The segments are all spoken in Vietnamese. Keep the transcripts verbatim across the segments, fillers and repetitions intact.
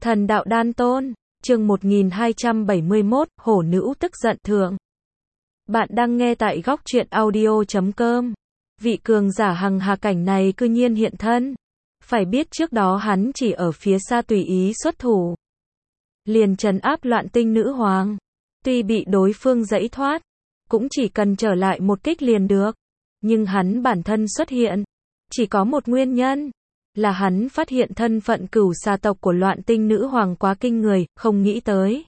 Thần đạo đan tôn, chương một nghìn hai trăm bảy mươi mốt, hổ nữ tức giận thượng. Bạn đang nghe tại góc truyện audio chấm com. Vị cường giả hằng hà cảnh này cư nhiên hiện thân. Phải biết trước đó hắn chỉ ở phía xa tùy ý xuất thủ. Liền trấn áp loạn tinh nữ hoàng. Tuy bị đối phương giãy thoát, cũng chỉ cần trở lại một kích liền được. Nhưng hắn bản thân xuất hiện, chỉ có một nguyên nhân. Là hắn phát hiện thân phận cửu xà tộc của loạn tinh nữ hoàng quá kinh người, không nghĩ tới.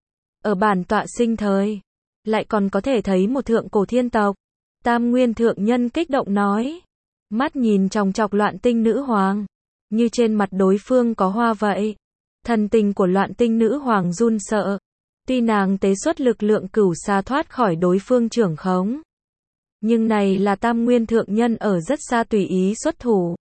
Ở bản tọa sinh thời, lại còn có thể thấy một thượng cổ thiên tộc. Tam nguyên thượng nhân kích động nói. Mắt nhìn chòng chọc loạn tinh nữ hoàng, như trên mặt đối phương có hoa vậy. Thần tình của loạn tinh nữ hoàng run sợ. Tuy nàng tế xuất lực lượng cửu xà thoát khỏi đối phương trưởng khống. Nhưng này là tam nguyên thượng nhân ở rất xa tùy ý xuất thủ.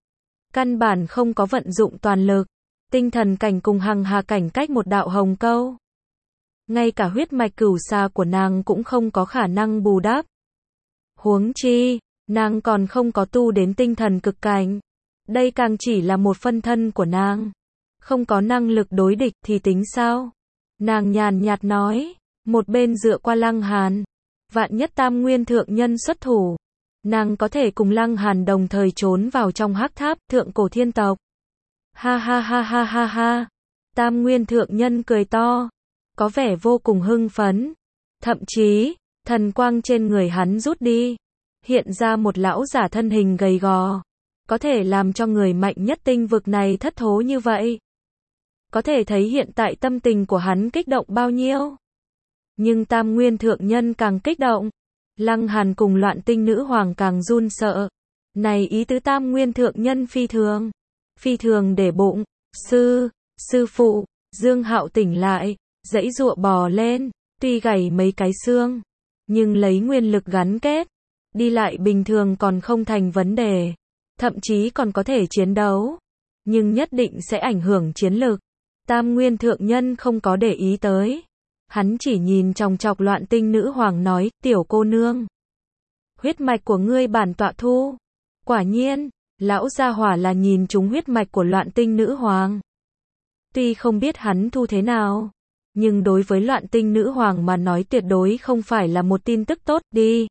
Căn bản không có vận dụng toàn lực. Tinh thần cảnh cùng hằng hà cảnh cách một đạo hồng câu. Ngay cả huyết mạch cửu xà của nàng cũng không có khả năng bù đắp. Huống chi, nàng còn không có tu đến tinh thần cực cảnh. Đây càng chỉ là một phân thân của nàng. Không có năng lực đối địch thì tính sao? Nàng nhàn nhạt nói, một bên dựa qua Lăng Hàn. Vạn nhất tam nguyên thượng nhân xuất thủ. Nàng có thể cùng Lăng Hàn đồng thời trốn vào trong hắc tháp thượng cổ thiên tộc. Ha ha ha ha ha ha. Tam nguyên thượng nhân cười to. Có vẻ vô cùng hưng phấn. Thậm chí, thần quang trên người hắn rút đi. Hiện ra một lão giả thân hình gầy gò. Có thể làm cho người mạnh nhất tinh vực này thất thố như vậy. Có thể thấy hiện tại tâm tình của hắn kích động bao nhiêu. Nhưng tam nguyên thượng nhân càng kích động. Lăng Hàn cùng loạn tinh nữ hoàng càng run sợ. Này ý tứ tam nguyên thượng nhân phi thường. Phi thường để bụng. Sư, sư phụ, Dương Hạo tỉnh lại. Giãy giụa bò lên. Tuy gãy mấy cái xương. Nhưng lấy nguyên lực gắn kết. Đi lại bình thường còn không thành vấn đề. Thậm chí còn có thể chiến đấu. Nhưng nhất định sẽ ảnh hưởng chiến lực. Tam nguyên thượng nhân không có để ý tới. Hắn chỉ nhìn chòng chọc loạn tinh nữ hoàng nói, tiểu cô nương. Huyết mạch của ngươi bản tọa thu. Quả nhiên, lão gia hỏa là nhìn trúng huyết mạch của loạn tinh nữ hoàng. Tuy không biết hắn thu thế nào. Nhưng đối với loạn tinh nữ hoàng mà nói tuyệt đối không phải là một tin tức tốt đi.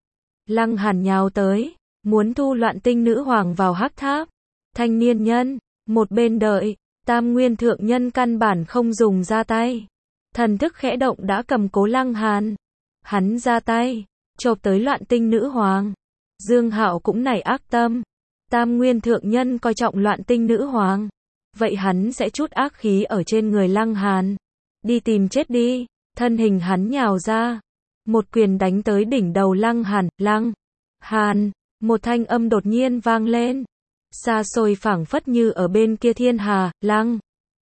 Lăng Hàn nhào tới, muốn thu loạn tinh nữ hoàng vào hắc tháp. Thanh niên nhân, một bên đợi, tam nguyên thượng nhân căn bản không dùng ra tay. Thần thức khẽ động đã cầm cố Lăng Hàn. Hắn ra tay, chộp tới loạn tinh nữ hoàng. Dương Hạo cũng nảy ác tâm. Tam nguyên thượng nhân coi trọng loạn tinh nữ hoàng. Vậy hắn sẽ trút ác khí ở trên người Lăng Hàn. Đi tìm chết đi. Thân hình hắn nhào ra. Một quyền đánh tới đỉnh đầu Lăng Hàn. Lăng Hàn. Một thanh âm đột nhiên vang lên. Xa xôi phảng phất như ở bên kia thiên hà. Lăng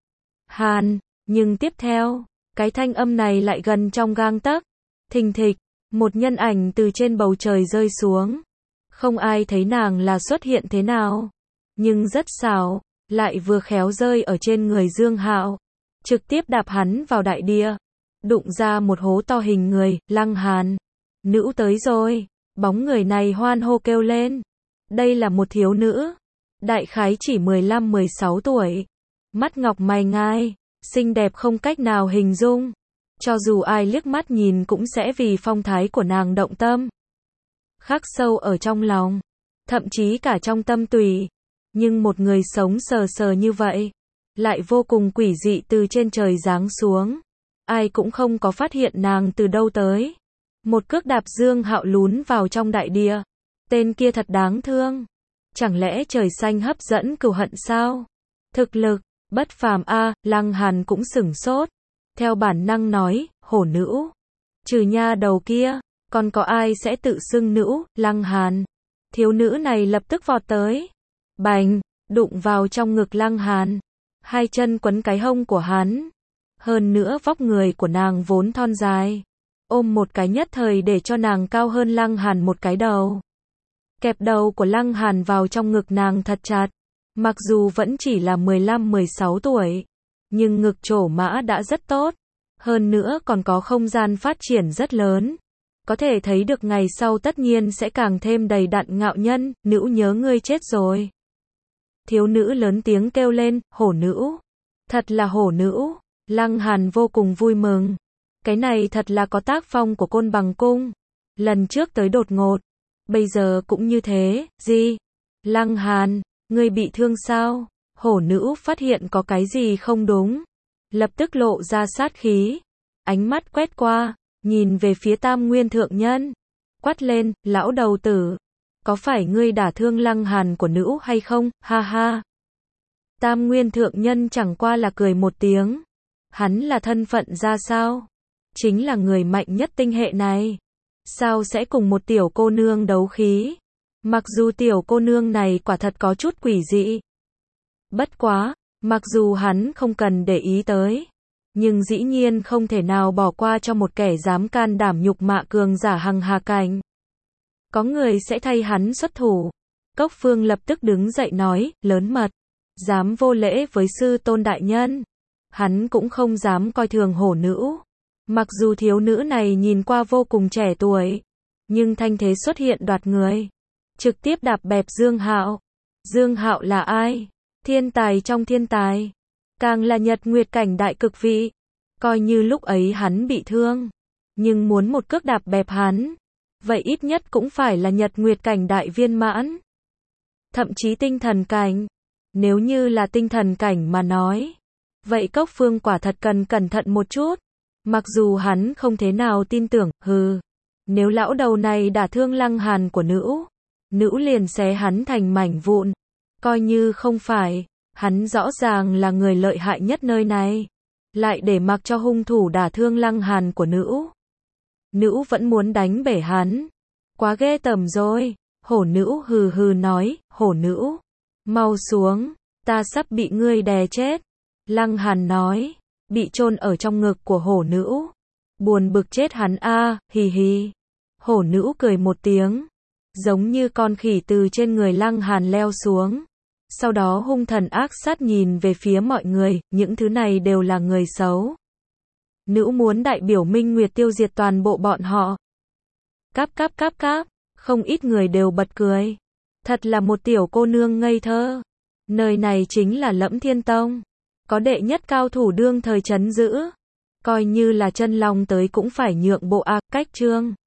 Hàn. Nhưng tiếp theo, cái thanh âm này lại gần trong gang tấc. Thình thịch, một nhân ảnh từ trên bầu trời rơi xuống. Không ai thấy nàng là xuất hiện thế nào. Nhưng rất xảo, lại vừa khéo rơi ở trên người Dương Hạo. Trực tiếp đạp hắn vào đại địa. Đụng ra một hố to hình người, Lăng Hàn. Nữ tới rồi. Bóng người này hoan hô kêu lên. Đây là một thiếu nữ. Đại khái chỉ mười lăm mười sáu tuổi. Mắt ngọc mày ngai. Xinh đẹp không cách nào hình dung. Cho dù ai liếc mắt nhìn cũng sẽ vì phong thái của nàng động tâm. Khắc sâu ở trong lòng. Thậm chí cả trong tâm tùy. Nhưng một người sống sờ sờ như vậy. Lại vô cùng quỷ dị từ trên trời giáng xuống. Ai cũng không có phát hiện nàng từ đâu tới. Một cước đạp Dương Hạo lún vào trong đại địa. Tên kia thật đáng thương. Chẳng lẽ trời xanh hấp dẫn cừu hận sao? Thực lực, bất phàm a, Lăng Hàn cũng sửng sốt. Theo bản năng nói, hổ nữ. Trừ nha đầu kia, còn có ai sẽ tự xưng nữ, Lăng Hàn. Thiếu nữ này lập tức vọt tới. Bành, đụng vào trong ngực Lăng Hàn. Hai chân quấn cái hông của hắn. Hơn nữa vóc người của nàng vốn thon dài. Ôm một cái nhất thời để cho nàng cao hơn Lăng Hàn một cái đầu. Kẹp đầu của Lăng Hàn vào trong ngực nàng thật chặt. Mặc dù vẫn chỉ là mười lăm mười sáu tuổi. Nhưng ngực trổ mã đã rất tốt. Hơn nữa còn có không gian phát triển rất lớn. Có thể thấy được ngày sau tất nhiên sẽ càng thêm đầy đặn ngạo nhân. Nữ nhớ ngươi chết rồi. Thiếu nữ lớn tiếng kêu lên, hổ nữ. Thật là hổ nữ. Lăng Hàn vô cùng vui mừng. Cái này thật là có tác phong của Côn Bằng cung. Lần trước tới đột ngột, bây giờ cũng như thế, gì? Lăng Hàn, ngươi bị thương sao? Hổ nữ phát hiện có cái gì không đúng, lập tức lộ ra sát khí, ánh mắt quét qua, nhìn về phía Tam Nguyên thượng nhân, quát lên, lão đầu tử, có phải ngươi đả thương Lăng Hàn của nữ hay không? Ha ha. Tam Nguyên thượng nhân chẳng qua là cười một tiếng. Hắn là thân phận ra sao? Chính là người mạnh nhất tinh hệ này. Sao sẽ cùng một tiểu cô nương đấu khí? Mặc dù tiểu cô nương này quả thật có chút quỷ dị. Bất quá, mặc dù hắn không cần để ý tới, nhưng dĩ nhiên không thể nào bỏ qua cho một kẻ dám can đảm nhục mạ cường giả hằng hà cảnh. Có người sẽ thay hắn xuất thủ. Cốc Phương lập tức đứng dậy nói, lớn mật, dám vô lễ với sư tôn đại nhân. Hắn cũng không dám coi thường hổ nữ. Mặc dù thiếu nữ này nhìn qua vô cùng trẻ tuổi, nhưng thanh thế xuất hiện đoạt người, trực tiếp đạp bẹp Dương Hạo. Dương Hạo là ai? Thiên tài trong thiên tài, càng là nhật nguyệt cảnh đại cực vị. Coi như lúc ấy hắn bị thương, nhưng muốn một cước đạp bẹp hắn, vậy ít nhất cũng phải là nhật nguyệt cảnh đại viên mãn, thậm chí tinh thần cảnh. Nếu như là tinh thần cảnh mà nói, vậy Cốc Phương quả thật cần cẩn thận một chút. Mặc dù hắn không thế nào tin tưởng, hừ, nếu lão đầu này đả thương Lăng Hàn của nữ, nữ liền xé hắn thành mảnh vụn. Coi như không phải, hắn rõ ràng là người lợi hại nhất nơi này, lại để mặc cho hung thủ đả thương Lăng Hàn của nữ. Nữ vẫn muốn đánh bể hắn. Quá ghê tởm rồi. Hổ nữ hừ hừ nói, hổ nữ, mau xuống, ta sắp bị ngươi đè chết. Lăng Hàn nói, bị chôn ở trong ngực của hổ nữ. Buồn bực chết hắn a, hì hì. Hổ nữ cười một tiếng, giống như con khỉ từ trên người Lăng Hàn leo xuống. Sau đó hung thần ác sát nhìn về phía mọi người, những thứ này đều là người xấu. Nữ muốn đại biểu Minh Nguyệt tiêu diệt toàn bộ bọn họ. Cáp cáp cáp cáp, không ít người đều bật cười. Thật là một tiểu cô nương ngây thơ. Nơi này chính là Lẫm Thiên Tông, có đệ nhất cao thủ đương thời trấn giữ. Coi như là chân long tới cũng phải nhượng bộ a, cách trương.